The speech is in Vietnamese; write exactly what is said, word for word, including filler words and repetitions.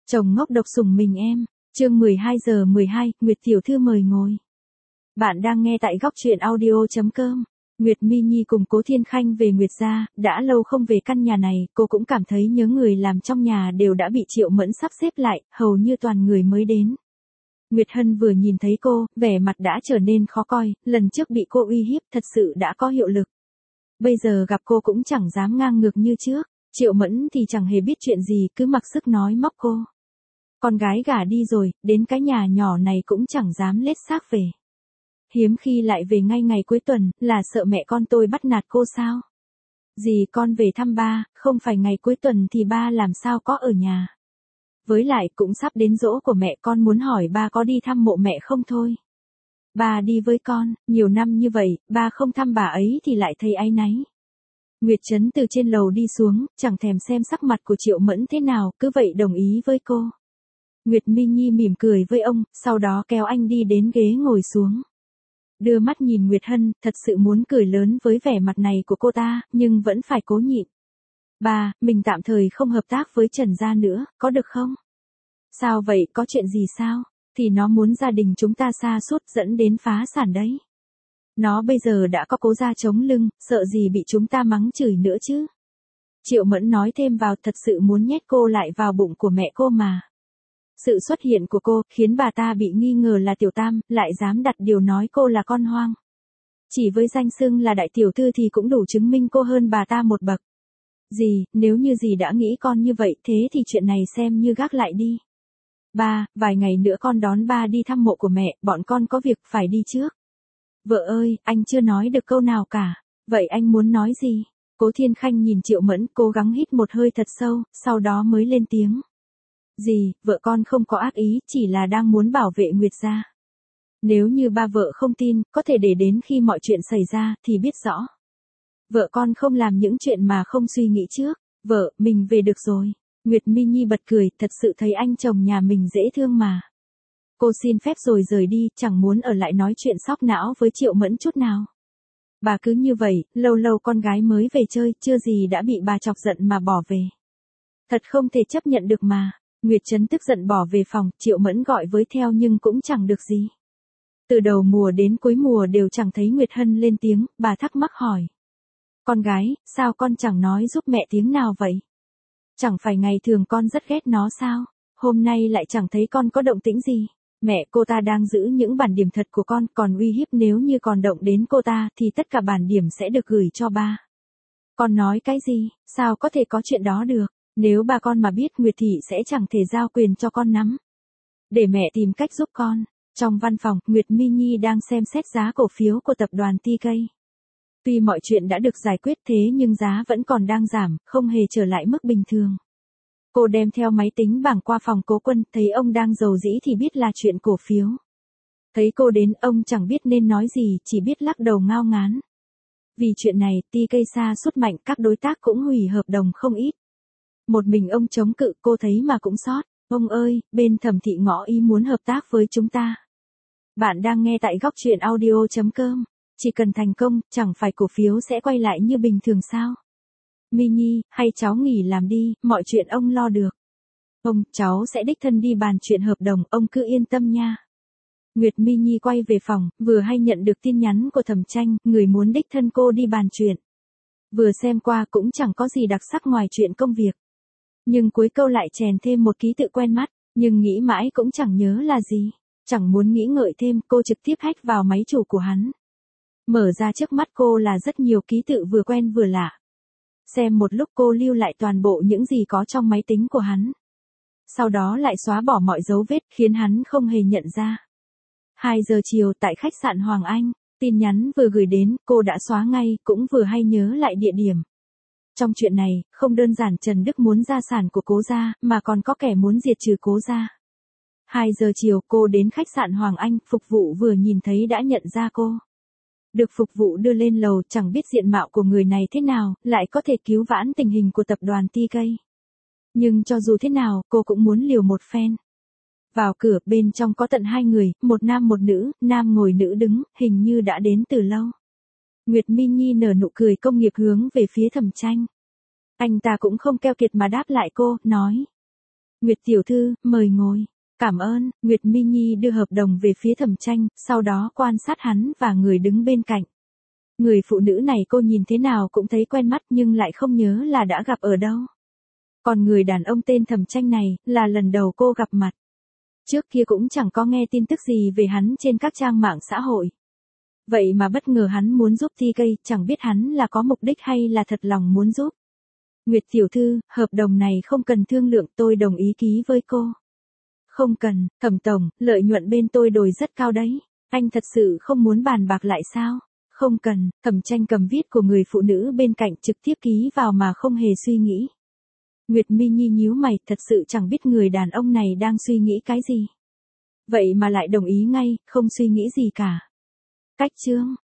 Chồng ngốc độc sủng mình em. Chương mười hai giờ mười hai, Nguyệt tiểu thư mời ngồi. Bạn đang nghe tại góc truyện audio chấm com. Nguyệt Mi Nhi cùng Cố Thiên Khanh về Nguyệt gia, đã lâu không về căn nhà này, cô cũng cảm thấy nhớ người làm trong nhà đều đã bị Triệu Mẫn sắp xếp lại, hầu như toàn người mới đến. Nguyệt Hân vừa nhìn thấy cô, vẻ mặt đã trở nên khó coi, lần trước bị cô uy hiếp thật sự đã có hiệu lực. Bây giờ gặp cô cũng chẳng dám ngang ngược như trước, Triệu Mẫn thì chẳng hề biết chuyện gì, cứ mặc sức nói móc cô. Con gái gả đi rồi, đến cái nhà nhỏ này cũng chẳng dám lết xác về. Hiếm khi lại về ngay ngày cuối tuần, là sợ mẹ con tôi bắt nạt cô sao? Dì con về thăm ba, không phải ngày cuối tuần thì ba làm sao có ở nhà. Với lại cũng sắp đến giỗ của mẹ, con muốn hỏi ba có đi thăm mộ mẹ không thôi. Ba đi với con, nhiều năm như vậy, ba không thăm bà ấy thì lại thấy áy náy. Nguyệt Trấn từ trên lầu đi xuống, chẳng thèm xem sắc mặt của Triệu Mẫn thế nào, cứ vậy đồng ý với cô. Nguyệt Mi Nhi mỉm cười với ông, sau đó kéo anh đi đến ghế ngồi xuống. Đưa mắt nhìn Nguyệt Hân, thật sự muốn cười lớn với vẻ mặt này của cô ta, nhưng vẫn phải cố nhịn. Ba, mình tạm thời không hợp tác với Trần gia nữa, có được không? Sao vậy, có chuyện gì sao? Thì nó muốn gia đình chúng ta sa sút dẫn đến phá sản đấy. Nó bây giờ đã có Cố gia chống lưng, sợ gì bị chúng ta mắng chửi nữa chứ? Triệu Mẫn nói thêm vào, thật sự muốn nhét cô lại vào bụng của mẹ cô mà. Sự xuất hiện của cô khiến bà ta bị nghi ngờ là tiểu tam, lại dám đặt điều nói cô là con hoang. Chỉ với danh xưng là đại tiểu thư thì cũng đủ chứng minh cô hơn bà ta một bậc. Dì, nếu như dì đã nghĩ con như vậy, thế thì chuyện này xem như gác lại đi. Ba, vài ngày nữa con đón ba đi thăm mộ của mẹ, bọn con có việc phải đi trước. Vợ ơi, anh chưa nói được câu nào cả. Vậy anh muốn nói gì? Cố Thiên Khanh nhìn Triệu Mẫn, cố gắng hít một hơi thật sâu, sau đó mới lên tiếng. Dì, vợ con không có ác ý, chỉ là đang muốn bảo vệ Nguyệt gia. Nếu như ba vợ không tin, có thể để đến khi mọi chuyện xảy ra, thì biết rõ. Vợ con không làm những chuyện mà không suy nghĩ trước. Vợ, mình về được rồi. Nguyệt Mi Nhi bật cười, thật sự thấy anh chồng nhà mình dễ thương mà. Cô xin phép rồi rời đi, chẳng muốn ở lại nói chuyện sóc não với Triệu Mẫn chút nào. Bà cứ như vậy, lâu lâu con gái mới về chơi, chưa gì đã bị bà chọc giận mà bỏ về. Thật không thể chấp nhận được mà. Nguyệt Trấn tức giận bỏ về phòng, Triệu Mẫn gọi với theo nhưng cũng chẳng được gì. Từ đầu mùa đến cuối mùa đều chẳng thấy Nguyệt Hân lên tiếng, bà thắc mắc hỏi. Con gái, sao con chẳng nói giúp mẹ tiếng nào vậy? Chẳng phải ngày thường con rất ghét nó sao? Hôm nay lại chẳng thấy con có động tĩnh gì. Mẹ cô ta đang giữ những bản điểm thật của con, còn uy hiếp nếu như còn động đến cô ta thì tất cả bản điểm sẽ được gửi cho ba. Con nói cái gì? Sao có thể có chuyện đó được? Nếu ba con mà biết Nguyệt Thị sẽ chẳng thể giao quyền cho con nắm. Để mẹ tìm cách giúp con. Trong văn phòng, Nguyệt Mi Nhi đang xem xét giá cổ phiếu của tập đoàn tê ca. Tuy mọi chuyện đã được giải quyết thế nhưng giá vẫn còn đang giảm, không hề trở lại mức bình thường. Cô đem theo máy tính bảng qua phòng Cố Quân, thấy ông đang rầu rĩ thì biết là chuyện cổ phiếu. Thấy cô đến, ông chẳng biết nên nói gì, chỉ biết lắc đầu ngao ngán. Vì chuyện này, tê ca sa sút mạnh, các đối tác cũng hủy hợp đồng không ít. Một mình ông chống cự, cô thấy mà cũng xót. Ông ơi, bên Thẩm Thị ngỏ ý muốn hợp tác với chúng ta. Bạn đang nghe tại góc truyện audio chấm com. Chỉ cần thành công, chẳng phải cổ phiếu sẽ quay lại như bình thường sao? Mi Nhi, hay cháu nghỉ làm đi, mọi chuyện ông lo được. Ông, cháu sẽ đích thân đi bàn chuyện hợp đồng, ông cứ yên tâm nha. Nguyệt Mi Nhi quay về phòng, vừa hay nhận được tin nhắn của Thẩm Tranh, người muốn đích thân cô đi bàn chuyện. Vừa xem qua cũng chẳng có gì đặc sắc ngoài chuyện công việc. Nhưng cuối câu lại chèn thêm một ký tự quen mắt, nhưng nghĩ mãi cũng chẳng nhớ là gì. Chẳng muốn nghĩ ngợi thêm, cô trực tiếp hack vào máy chủ của hắn. Mở ra trước mắt cô là rất nhiều ký tự vừa quen vừa lạ. Xem một lúc cô lưu lại toàn bộ những gì có trong máy tính của hắn. Sau đó lại xóa bỏ mọi dấu vết khiến hắn không hề nhận ra. hai giờ chiều tại khách sạn Hoàng Anh, tin nhắn vừa gửi đến, cô đã xóa ngay, cũng vừa hay nhớ lại địa điểm. Trong chuyện này, không đơn giản Trần Đức muốn gia sản của Cố gia, mà còn có kẻ muốn diệt trừ Cố gia. hai giờ chiều cô đến khách sạn Hoàng Anh, phục vụ vừa nhìn thấy đã nhận ra cô. Được phục vụ đưa lên lầu, chẳng biết diện mạo của người này thế nào, lại có thể cứu vãn tình hình của tập đoàn tê ca. Nhưng cho dù thế nào, cô cũng muốn liều một phen. Vào cửa, bên trong có tận hai người, một nam một nữ, nam ngồi nữ đứng, hình như đã đến từ lâu. Nguyệt Mi Nhi nở nụ cười công nghiệp hướng về phía Thẩm Tranh. Anh ta cũng không keo kiệt mà đáp lại cô, nói. Nguyệt tiểu thư, mời ngồi. Cảm ơn, Nguyệt Mi Nhi đưa hợp đồng về phía Thẩm Tranh, sau đó quan sát hắn và người đứng bên cạnh. Người phụ nữ này cô nhìn thế nào cũng thấy quen mắt nhưng lại không nhớ là đã gặp ở đâu. Còn người đàn ông tên Thẩm Tranh này, là lần đầu cô gặp mặt. Trước kia cũng chẳng có nghe tin tức gì về hắn trên các trang mạng xã hội. Vậy mà bất ngờ hắn muốn giúp tê ca, chẳng biết hắn là có mục đích hay là thật lòng muốn giúp. Nguyệt tiểu thư, hợp đồng này không cần thương lượng, tôi đồng ý ký với cô. Không cần, Thẩm tổng, lợi nhuận bên tôi đòi rất cao đấy. Anh thật sự không muốn bàn bạc lại sao? Không cần, Thẩm Tranh cầm viết của người phụ nữ bên cạnh trực tiếp ký vào mà không hề suy nghĩ. Nguyệt Mi Nhi nhíu mày, thật sự chẳng biết người đàn ông này đang suy nghĩ cái gì. Vậy mà lại đồng ý ngay, không suy nghĩ gì cả. Cách chương